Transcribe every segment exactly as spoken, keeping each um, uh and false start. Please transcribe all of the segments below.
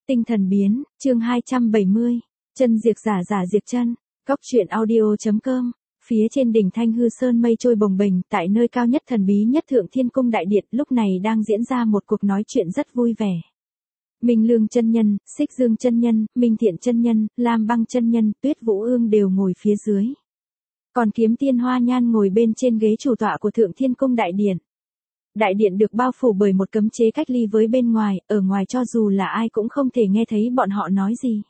Tinh thần biến, chương hai trăm bảy mươi. Chân diệt giả giả diệt chân. Góc truyện audio.com. Phía trên đỉnh Thanh Hư Sơn mây trôi bồng bềnh, tại nơi cao nhất thần bí nhất Thượng Thiên Cung đại điện, lúc này đang diễn ra một cuộc nói chuyện rất vui vẻ. Minh Lương chân nhân, Xích Dương chân nhân, Minh Thiện chân nhân, Lam Băng chân nhân, Tuyết Vũ Ương đều ngồi phía dưới. Còn Kiếm Tiên Hoa Nhan ngồi bên trên ghế chủ tọa của Thượng Thiên Cung đại điện. Đại điện được bao phủ bởi một cấm chế cách ly với bên ngoài, ở ngoài cho dù là ai cũng không thể nghe thấy bọn họ nói gì.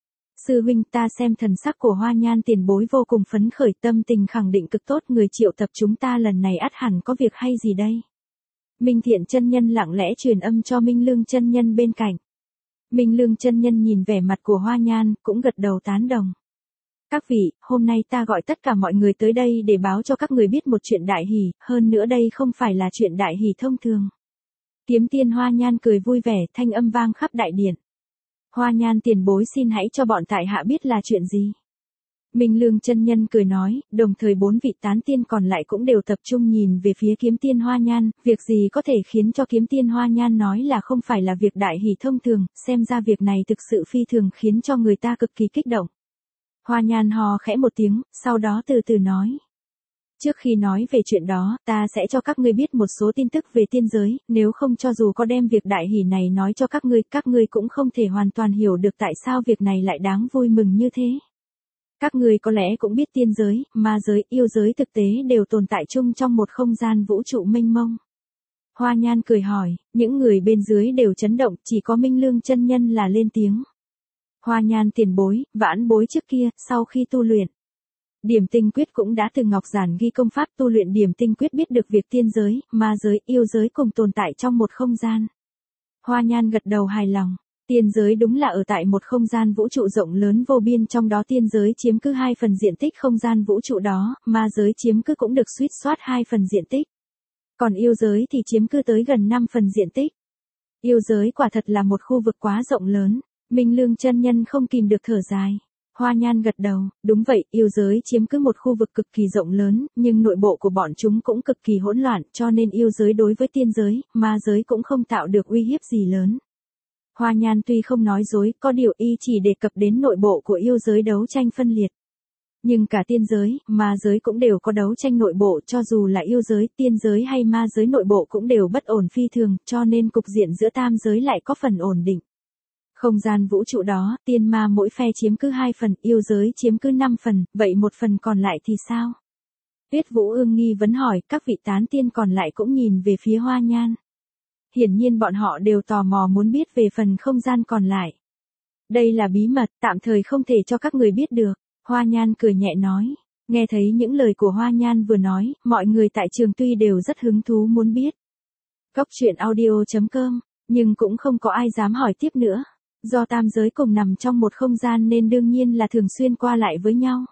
Sư huynh, ta xem thần sắc của Hoa Nhan tiền bối vô cùng phấn khởi, tâm tình khẳng định cực tốt, người triệu tập chúng ta lần này ắt hẳn có việc hay gì đây? Minh Thiện chân nhân lặng lẽ truyền âm cho Minh Lương chân nhân bên cạnh. Minh Lương chân nhân nhìn vẻ mặt của Hoa Nhan, cũng gật đầu tán đồng. Các vị, hôm nay ta gọi tất cả mọi người tới đây để báo cho các người biết một chuyện đại hỷ, hơn nữa đây không phải là chuyện đại hỷ thông thường. Kiếm Tiên Hoa Nhan cười vui vẻ, thanh âm vang khắp đại điện. Hoa Nhan tiền bối, xin hãy cho bọn tại hạ biết là chuyện gì. Minh Lương chân nhân cười nói, đồng thời bốn vị tán tiên còn lại cũng đều tập trung nhìn về phía Kiếm Tiên Hoa Nhan, việc gì có thể khiến cho Kiếm Tiên Hoa Nhan nói là không phải là việc đại hỷ thông thường, xem ra việc này thực sự phi thường khiến cho người ta cực kỳ kích động. Hoa Nhan hò khẽ một tiếng, sau đó từ từ nói. Trước khi nói về chuyện đó, ta sẽ cho các ngươi biết một số tin tức về tiên giới, nếu không cho dù có đem việc đại hỷ này nói cho các ngươi, các ngươi cũng không thể hoàn toàn hiểu được tại sao việc này lại đáng vui mừng như thế. Các ngươi có lẽ cũng biết tiên giới, ma giới, yêu giới thực tế đều tồn tại chung trong một không gian vũ trụ mênh mông. Hoa Nhan cười hỏi, những người bên dưới đều chấn động, chỉ có Minh Lương chân nhân là lên tiếng. Hoa Nhan tiền bối, vãn bối trước kia, sau khi tu luyện Điểm Tinh Quyết cũng đã từ ngọc giản ghi công pháp tu luyện Điểm Tinh Quyết biết được việc tiên giới, ma giới, yêu giới cùng tồn tại trong một không gian. Hoa Nhan gật đầu hài lòng, tiên giới đúng là ở tại một không gian vũ trụ rộng lớn vô biên, trong đó tiên giới chiếm cứ hai phần diện tích không gian vũ trụ đó, ma giới chiếm cứ cũng được suýt soát hai phần diện tích. Còn yêu giới thì chiếm cứ tới gần năm phần diện tích. Yêu giới quả thật là một khu vực quá rộng lớn. Minh Lương chân nhân không kìm được thở dài. Hoa Nhan gật đầu, đúng vậy, yêu giới chiếm cứ một khu vực cực kỳ rộng lớn, nhưng nội bộ của bọn chúng cũng cực kỳ hỗn loạn, cho nên yêu giới đối với tiên giới, ma giới cũng không tạo được uy hiếp gì lớn. Hoa Nhan tuy không nói dối, có điều y chỉ đề cập đến nội bộ của yêu giới đấu tranh phân liệt. Nhưng cả tiên giới, ma giới cũng đều có đấu tranh nội bộ, cho dù là yêu giới, tiên giới hay ma giới nội bộ cũng đều bất ổn phi thường, cho nên cục diện giữa tam giới lại có phần ổn định. Không gian vũ trụ đó, tiên ma mỗi phe chiếm cứ hai phần, yêu giới chiếm cứ năm phần, vậy một phần còn lại thì sao? Tuyết Vũ Ương nghi vấn hỏi, các vị tán tiên còn lại cũng nhìn về phía Hoa Nhan. Hiển nhiên bọn họ đều tò mò muốn biết về phần không gian còn lại. Đây là bí mật, tạm thời không thể cho các người biết được. Hoa Nhan cười nhẹ nói. Nghe thấy những lời của Hoa Nhan vừa nói, mọi người tại trường tuy đều rất hứng thú muốn biết. Góc truyện audio.com, nhưng cũng không có ai dám hỏi tiếp nữa. Do tam giới cùng nằm trong một không gian nên đương nhiên là thường xuyên qua lại với nhau.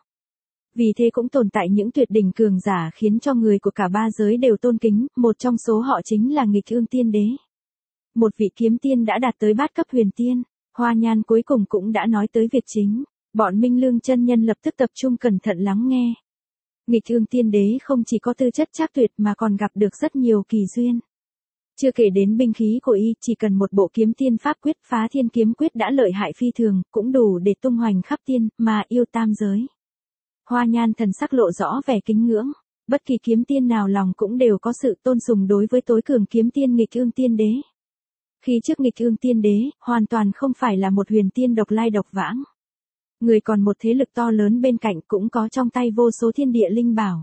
Vì thế cũng tồn tại những tuyệt đỉnh cường giả khiến cho người của cả ba giới đều tôn kính, một trong số họ chính là Nghịch Ương Tiên Đế. Một vị kiếm tiên đã đạt tới bát cấp huyền tiên, Hoa Nhan cuối cùng cũng đã nói tới việc chính, bọn Minh Lương chân nhân lập tức tập trung cẩn thận lắng nghe. Nghịch Ương Tiên Đế không chỉ có tư chất trác tuyệt mà còn gặp được rất nhiều kỳ duyên. Chưa kể đến binh khí của y, chỉ cần một bộ kiếm tiên pháp quyết Phá Thiên Kiếm Quyết đã lợi hại phi thường, cũng đủ để tung hoành khắp tiên, mà yêu tam giới. Hoa Nhan thần sắc lộ rõ vẻ kính ngưỡng, bất kỳ kiếm tiên nào lòng cũng đều có sự tôn sùng đối với tối cường kiếm tiên Nghịch Ương Tiên Đế. Khi trước Nghịch Ương Tiên Đế, hoàn toàn không phải là một huyền tiên độc lai độc vãng. Người còn một thế lực to lớn bên cạnh, cũng có trong tay vô số thiên địa linh bảo.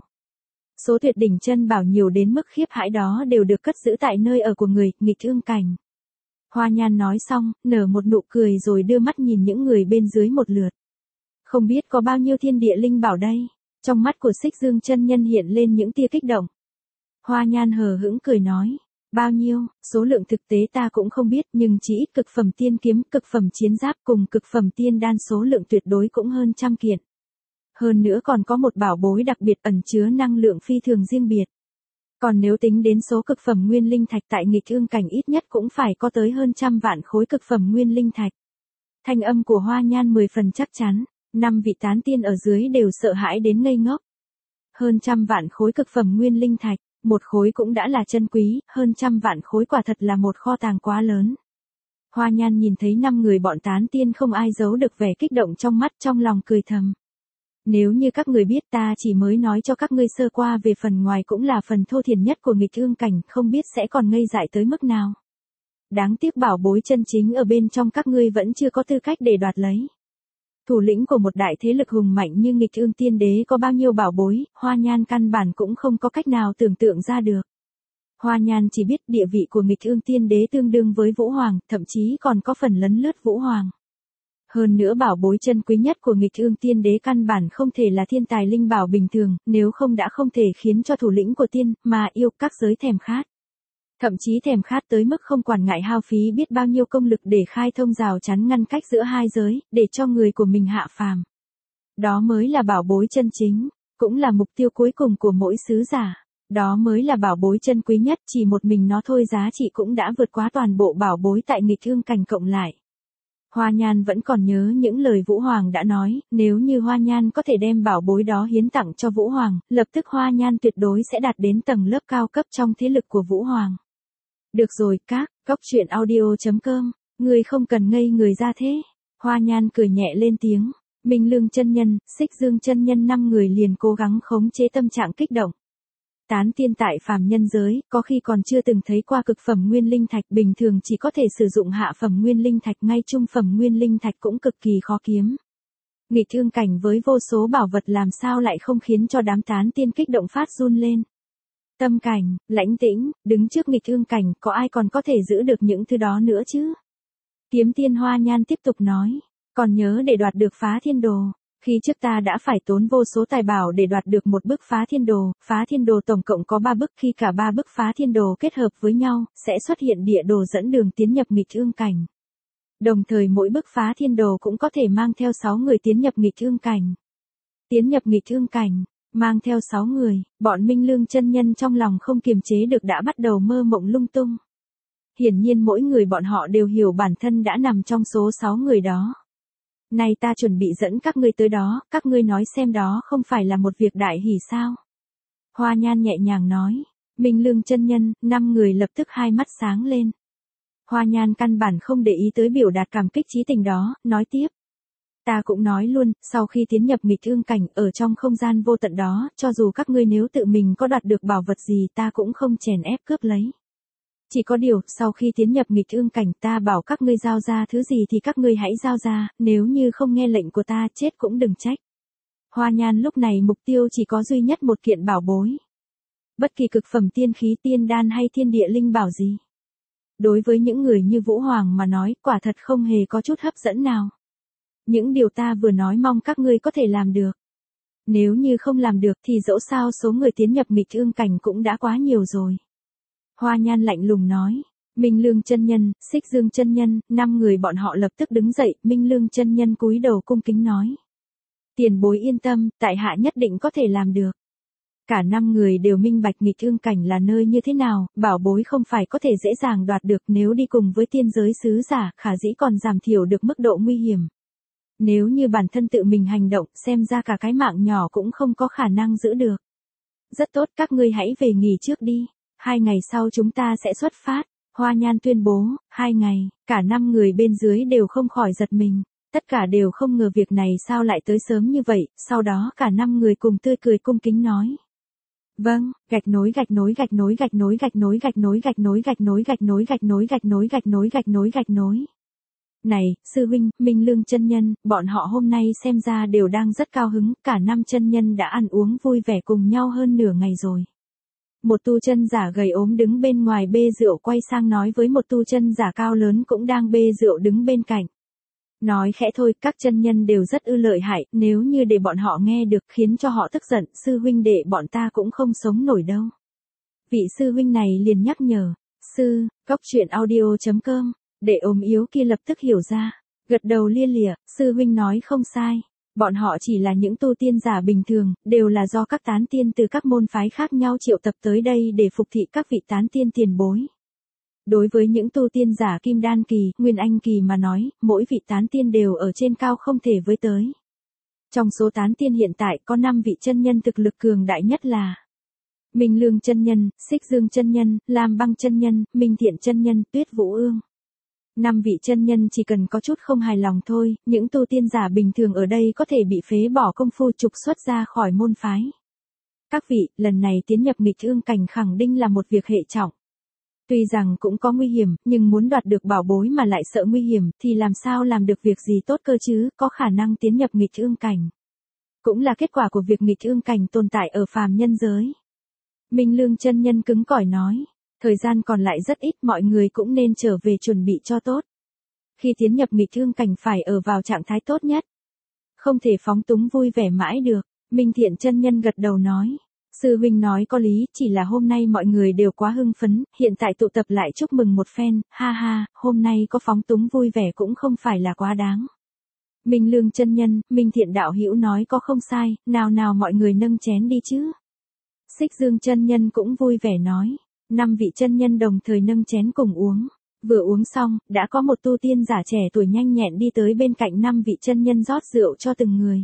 Số tuyệt đỉnh chân bảo nhiều đến mức khiếp hãi đó đều được cất giữ tại nơi ở của người, Nghịch Ương Cảnh. Hoa Nhan nói xong, nở một nụ cười rồi đưa mắt nhìn những người bên dưới một lượt. Không biết có bao nhiêu thiên địa linh bảo đây? Trong mắt của Xích Dương chân nhân hiện lên những tia kích động. Hoa Nhan hờ hững cười nói, bao nhiêu, số lượng thực tế ta cũng không biết, nhưng chỉ ít cực phẩm tiên kiếm, cực phẩm chiến giáp cùng cực phẩm tiên đan số lượng tuyệt đối cũng hơn trăm kiện. Hơn nữa còn có một bảo bối đặc biệt ẩn chứa năng lượng phi thường riêng biệt. Còn nếu tính đến số cực phẩm nguyên linh thạch tại Nghịch Ương Cảnh ít nhất cũng phải có tới hơn trăm vạn khối cực phẩm nguyên linh thạch. Thanh âm của Hoa Nhan mười phần chắc chắn, năm vị tán tiên ở dưới đều sợ hãi đến ngây ngốc. Hơn trăm vạn khối cực phẩm nguyên linh thạch, một khối cũng đã là chân quý, hơn trăm vạn khối quả thật là một kho tàng quá lớn. Hoa Nhan nhìn thấy năm người bọn tán tiên không ai giấu được vẻ kích động trong mắt, trong lòng cười thầm. Nếu như các người biết, ta chỉ mới nói cho các ngươi sơ qua về phần ngoài cũng là phần thô thiển nhất của nghịch ương cảnh, không biết sẽ còn ngây dại tới mức nào. Đáng tiếc bảo bối chân chính ở bên trong các ngươi vẫn chưa có tư cách để đoạt lấy. Thủ lĩnh của một đại thế lực hùng mạnh như nghịch ương tiên đế có bao nhiêu bảo bối, Hoa Nhan căn bản cũng không có cách nào tưởng tượng ra được. Hoa Nhan chỉ biết địa vị của nghịch ương tiên đế tương đương với Vũ Hoàng, thậm chí còn có phần lấn lướt Vũ Hoàng. Hơn nữa bảo bối chân quý nhất của nghịch ương tiên đế căn bản không thể là thiên tài linh bảo bình thường, nếu không đã không thể khiến cho thủ lĩnh của tiên, mà yêu các giới thèm khát. Thậm chí thèm khát tới mức không quản ngại hao phí biết bao nhiêu công lực để khai thông rào chắn ngăn cách giữa hai giới, để cho người của mình hạ phàm. Đó mới là bảo bối chân chính, cũng là mục tiêu cuối cùng của mỗi sứ giả. Đó mới là bảo bối chân quý nhất, chỉ một mình nó thôi giá trị cũng đã vượt quá toàn bộ bảo bối tại nghịch ương cảnh cộng lại. Hoa Nhan vẫn còn nhớ những lời Vũ Hoàng đã nói, nếu như Hoa Nhan có thể đem bảo bối đó hiến tặng cho Vũ Hoàng, lập tức Hoa Nhan tuyệt đối sẽ đạt đến tầng lớp cao cấp trong thế lực của Vũ Hoàng. Được rồi, các, góc truyện audio chấm com, người không cần ngây người ra thế. Hoa Nhan cười nhẹ lên tiếng, Minh Lương chân nhân, Xích Dương chân nhân năm người liền cố gắng khống chế tâm trạng kích động. Tán tiên tại phàm nhân giới, có khi còn chưa từng thấy qua cực phẩm nguyên linh thạch, bình thường chỉ có thể sử dụng hạ phẩm nguyên linh thạch, ngay trung phẩm nguyên linh thạch cũng cực kỳ khó kiếm. Nghịch ương cảnh với vô số bảo vật làm sao lại không khiến cho đám tán tiên kích động phát run lên. Tâm cảnh, lãnh tĩnh, đứng trước nghịch ương cảnh, có ai còn có thể giữ được những thứ đó nữa chứ? Kiếm tiên Hoa Nhan tiếp tục nói, còn nhớ để đoạt được phá thiên đồ. Khi trước ta đã phải tốn vô số tài bảo để đoạt được một bức phá thiên đồ, phá thiên đồ tổng cộng có ba bức, khi cả ba bức phá thiên đồ kết hợp với nhau, sẽ xuất hiện địa đồ dẫn đường tiến nhập nghịch ương cảnh. Đồng thời mỗi bức phá thiên đồ cũng có thể mang theo sáu người tiến nhập nghịch ương cảnh. Tiến nhập nghịch ương cảnh, mang theo sáu người, bọn Minh Lương chân nhân trong lòng không kiềm chế được đã bắt đầu mơ mộng lung tung. Hiển nhiên mỗi người bọn họ đều hiểu bản thân đã nằm trong số sáu người đó. Này ta chuẩn bị dẫn các ngươi tới đó, các ngươi nói xem đó không phải là một việc đại hỷ sao? Hoa Nhan nhẹ nhàng nói, Minh Lương chân nhân, năm người lập tức hai mắt sáng lên. Hoa Nhan căn bản không để ý tới biểu đạt cảm kích chí tình đó, nói tiếp. Ta cũng nói luôn, sau khi tiến nhập nghịch ương cảnh, ở trong không gian vô tận đó, cho dù các ngươi nếu tự mình có đoạt được bảo vật gì ta cũng không chèn ép cướp lấy. Chỉ có điều, sau khi tiến nhập nghịch ương cảnh ta bảo các ngươi giao ra thứ gì thì các ngươi hãy giao ra, nếu như không nghe lệnh của ta chết cũng đừng trách. Hoa Nhan lúc này mục tiêu chỉ có duy nhất một kiện bảo bối. Bất kỳ cực phẩm tiên khí tiên đan hay thiên địa linh bảo gì. Đối với những người như Vũ Hoàng mà nói, quả thật không hề có chút hấp dẫn nào. Những điều ta vừa nói mong các ngươi có thể làm được. Nếu như không làm được thì dẫu sao số người tiến nhập nghịch ương cảnh cũng đã quá nhiều rồi. Hoa Nhan lạnh lùng nói, Minh Lương chân nhân, Xích Dương chân nhân, năm người bọn họ lập tức đứng dậy, Minh Lương chân nhân cúi đầu cung kính nói. Tiền bối yên tâm, tại hạ nhất định có thể làm được. Cả năm người đều minh bạch nghịch ương cảnh là nơi như thế nào, bảo bối không phải có thể dễ dàng đoạt được, nếu đi cùng với tiên giới sứ giả, khả dĩ còn giảm thiểu được mức độ nguy hiểm. Nếu như bản thân tự mình hành động, xem ra cả cái mạng nhỏ cũng không có khả năng giữ được. Rất tốt, các ngươi hãy về nghỉ trước đi. Hai ngày sau chúng ta sẽ xuất phát. Hoa Nhan tuyên bố, hai ngày, cả năm người bên dưới đều không khỏi giật mình. Tất cả đều không ngờ việc này sao lại tới sớm như vậy, sau đó cả năm người cùng tươi cười cung kính nói. Vâng, gạch nối gạch nối gạch nối gạch nối gạch nối gạch nối gạch nối gạch nối gạch nối gạch nối gạch nối gạch nối gạch nối gạch nối. Này, sư huynh, Minh Lương chân nhân, bọn họ hôm nay xem ra đều đang rất cao hứng, cả năm chân nhân đã ăn uống vui vẻ cùng nhau hơn nửa ngày rồi. Một tu chân giả gầy ốm đứng bên ngoài bê rượu quay sang nói với một tu chân giả cao lớn cũng đang bê rượu đứng bên cạnh. Nói khẽ thôi, các chân nhân đều rất ư lợi hại, nếu như để bọn họ nghe được khiến cho họ tức giận, sư huynh đệ bọn ta cũng không sống nổi đâu. Vị sư huynh này liền nhắc nhở, sư, góc truyện audio chấm com, để ốm yếu kia lập tức hiểu ra, gật đầu lia lịa, sư huynh nói không sai. Bọn họ chỉ là những tu tiên giả bình thường, đều là do các tán tiên từ các môn phái khác nhau triệu tập tới đây để phục thị các vị tán tiên tiền bối. Đối với những tu tiên giả kim đan kỳ, nguyên anh kỳ mà nói, mỗi vị tán tiên đều ở trên cao không thể với tới. Trong số tán tiên hiện tại có năm vị chân nhân thực lực cường đại nhất là Minh Lương chân nhân, Xích Dương chân nhân, Lam Băng chân nhân, Minh Thiện chân nhân, Tuyết Vũ Ương. Năm vị chân nhân chỉ cần có chút không hài lòng thôi, những tu tiên giả bình thường ở đây có thể bị phế bỏ công phu trục xuất ra khỏi môn phái. Các vị, lần này tiến nhập nghịch ương cảnh khẳng định là một việc hệ trọng. Tuy rằng cũng có nguy hiểm, nhưng muốn đoạt được bảo bối mà lại sợ nguy hiểm, thì làm sao làm được việc gì tốt cơ chứ, có khả năng tiến nhập nghịch ương cảnh. Cũng là kết quả của việc nghịch ương cảnh tồn tại ở phàm nhân giới. Minh Lương chân nhân cứng cỏi nói, thời gian còn lại rất ít, mọi người cũng nên trở về chuẩn bị cho tốt. Khi tiến nhập nghịch ương cảnh phải ở vào trạng thái tốt nhất. Không thể phóng túng vui vẻ mãi được, Minh Thiện chân nhân gật đầu nói. Sư huynh nói có lý, chỉ là hôm nay mọi người đều quá hưng phấn, hiện tại tụ tập lại chúc mừng một phen, ha ha, hôm nay có phóng túng vui vẻ cũng không phải là quá đáng. Minh Lương chân nhân, Minh Thiện đạo hữu nói có không sai, nào nào mọi người nâng chén đi chứ. Xích Dương chân nhân cũng vui vẻ nói, năm vị chân nhân đồng thời nâng chén cùng uống. Vừa uống xong, đã có một tu tiên giả trẻ tuổi nhanh nhẹn đi tới bên cạnh năm vị chân nhân rót rượu cho từng người.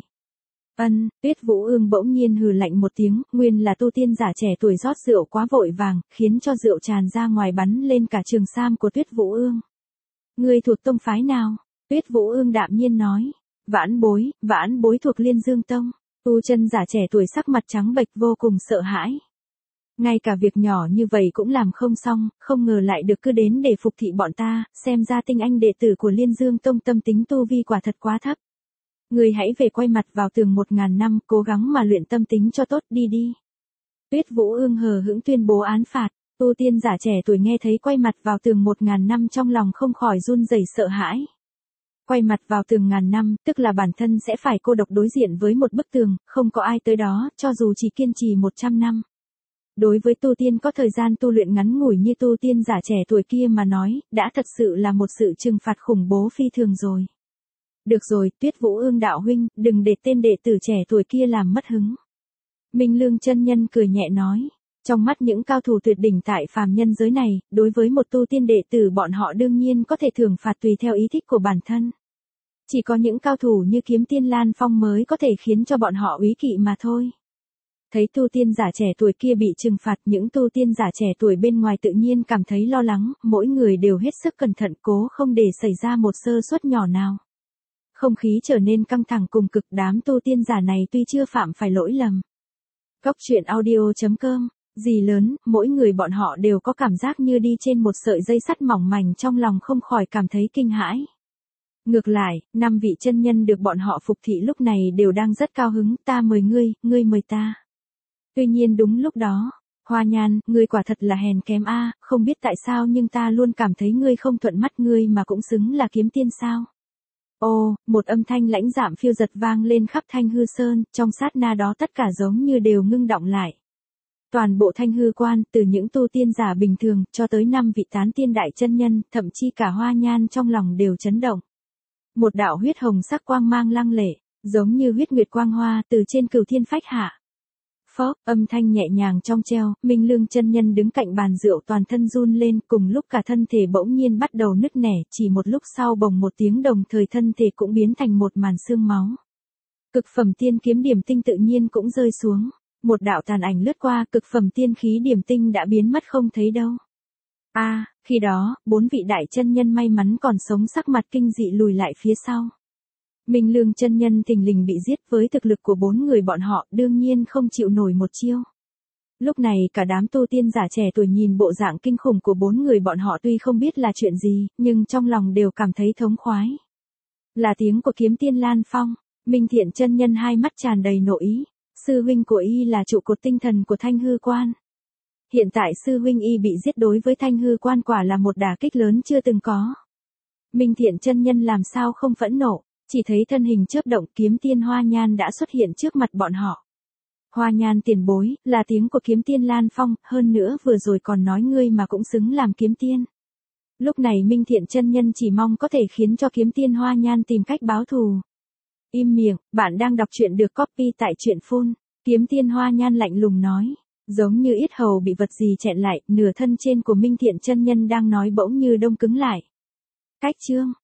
Ân, Tuyết Vũ Ương bỗng nhiên hừ lạnh một tiếng, nguyên là tu tiên giả trẻ tuổi rót rượu quá vội vàng, khiến cho rượu tràn ra ngoài bắn lên cả trường sam của Tuyết Vũ Ương. Ngươi thuộc tông phái nào? Tuyết Vũ Ương đạm nhiên nói, vãn bối, vãn bối thuộc Liên Dương Tông. Tu chân giả trẻ tuổi sắc mặt trắng bệch vô cùng sợ hãi. Ngay cả việc nhỏ như vậy cũng làm không xong, không ngờ lại được cứ đến để phục thị bọn ta, xem ra tinh anh đệ tử của Liên Dương Tông tâm tính tu vi quả thật quá thấp. Người hãy về quay mặt vào tường một ngàn năm, cố gắng mà luyện tâm tính cho tốt đi đi. Tuyết Vũ Ương hờ hững tuyên bố án phạt, tu tiên giả trẻ tuổi nghe thấy quay mặt vào tường một ngàn năm trong lòng không khỏi run rẩy sợ hãi. Quay mặt vào tường ngàn năm, tức là bản thân sẽ phải cô độc đối diện với một bức tường, không có ai tới đó, cho dù chỉ kiên trì một trăm năm. Đối với tu tiên có thời gian tu luyện ngắn ngủi như tu tiên giả trẻ tuổi kia mà nói, đã thật sự là một sự trừng phạt khủng bố phi thường rồi. Được rồi, Tuyết Vũ Ương đạo huynh, đừng để tên đệ tử trẻ tuổi kia làm mất hứng. Minh Lương chân nhân cười nhẹ nói, trong mắt những cao thủ tuyệt đỉnh tại phàm nhân giới này, đối với một tu tiên đệ tử bọn họ đương nhiên có thể thưởng phạt tùy theo ý thích của bản thân. Chỉ có những cao thủ như Kiếm Tiên Lan Phong mới có thể khiến cho bọn họ úy kỵ mà thôi. Thấy tu tiên giả trẻ tuổi kia bị trừng phạt, những tu tiên giả trẻ tuổi bên ngoài tự nhiên cảm thấy lo lắng, mỗi người đều hết sức cẩn thận cố không để xảy ra một sơ suất nhỏ nào. Không khí trở nên căng thẳng cùng cực, đám tu tiên giả này tuy chưa phạm phải lỗi lầm. Góc truyện audio chấm com, gì lớn, mỗi người bọn họ đều có cảm giác như đi trên một sợi dây sắt mỏng manh, trong lòng không khỏi cảm thấy kinh hãi. Ngược lại, năm vị chân nhân được bọn họ phục thị lúc này đều đang rất cao hứng, ta mời ngươi, ngươi mời ta. Tuy nhiên đúng lúc đó, Hoa Nhan, ngươi quả thật là hèn kém a, không biết tại sao nhưng ta luôn cảm thấy ngươi không thuận mắt, ngươi mà cũng xứng là kiếm tiên sao? Ô, một âm thanh lãnh đạm phiêu giật vang lên khắp Thanh Hư Sơn, trong sát na đó tất cả giống như đều ngưng đọng lại. Toàn bộ Thanh Hư Quan, từ những tu tiên giả bình thường, cho tới năm vị tán tiên đại chân nhân, thậm chí cả Hoa Nhan trong lòng đều chấn động. Một đạo huyết hồng sắc quang mang lăng lệ, giống như huyết nguyệt quang hoa từ trên cửu thiên phách hạ. Phốc, âm thanh nhẹ nhàng trong treo, Minh Lương chân nhân đứng cạnh bàn rượu toàn thân run lên, cùng lúc cả thân thể bỗng nhiên bắt đầu nứt nẻ, chỉ một lúc sau bồng một tiếng đồng thời thân thể cũng biến thành một màn xương máu. Cực phẩm tiên kiếm điểm tinh tự nhiên cũng rơi xuống, một đạo tàn ảnh lướt qua, cực phẩm tiên khí điểm tinh đã biến mất không thấy đâu. A, à, khi đó, bốn vị đại chân nhân may mắn còn sống sắc mặt kinh dị lùi lại phía sau. Minh Lương chân nhân thình lình bị giết, với thực lực của bốn người bọn họ đương nhiên không chịu nổi một chiêu. Lúc này cả đám tu tiên giả trẻ tuổi nhìn bộ dạng kinh khủng của bốn người bọn họ tuy không biết là chuyện gì, nhưng trong lòng đều cảm thấy thống khoái. Là tiếng của Kiếm Tiên Lan Phong, Minh Thiện chân nhân hai mắt tràn đầy nội ý, sư huynh của y là trụ cột tinh thần của Thanh Hư Quan. Hiện tại sư huynh y bị giết đối với Thanh Hư Quan quả là một đả kích lớn chưa từng có. Minh Thiện chân nhân làm sao không phẫn nộ. Chỉ thấy thân hình chớp động, Kiếm Tiên Hoa Nhan đã xuất hiện trước mặt bọn họ. Hoa Nhan tiền bối, là tiếng của Kiếm Tiên Lan Phong, hơn nữa vừa rồi còn nói ngươi mà cũng xứng làm kiếm tiên. Lúc này Minh Thiện chân nhân chỉ mong có thể khiến cho Kiếm Tiên Hoa Nhan tìm cách báo thù. Im miệng, bạn đang đọc truyện được copy tại truyện phun. Kiếm Tiên Hoa Nhan lạnh lùng nói, giống như yết hầu bị vật gì chẹn lại, nửa thân trên của Minh Thiện chân nhân đang nói bỗng như đông cứng lại. Cách chương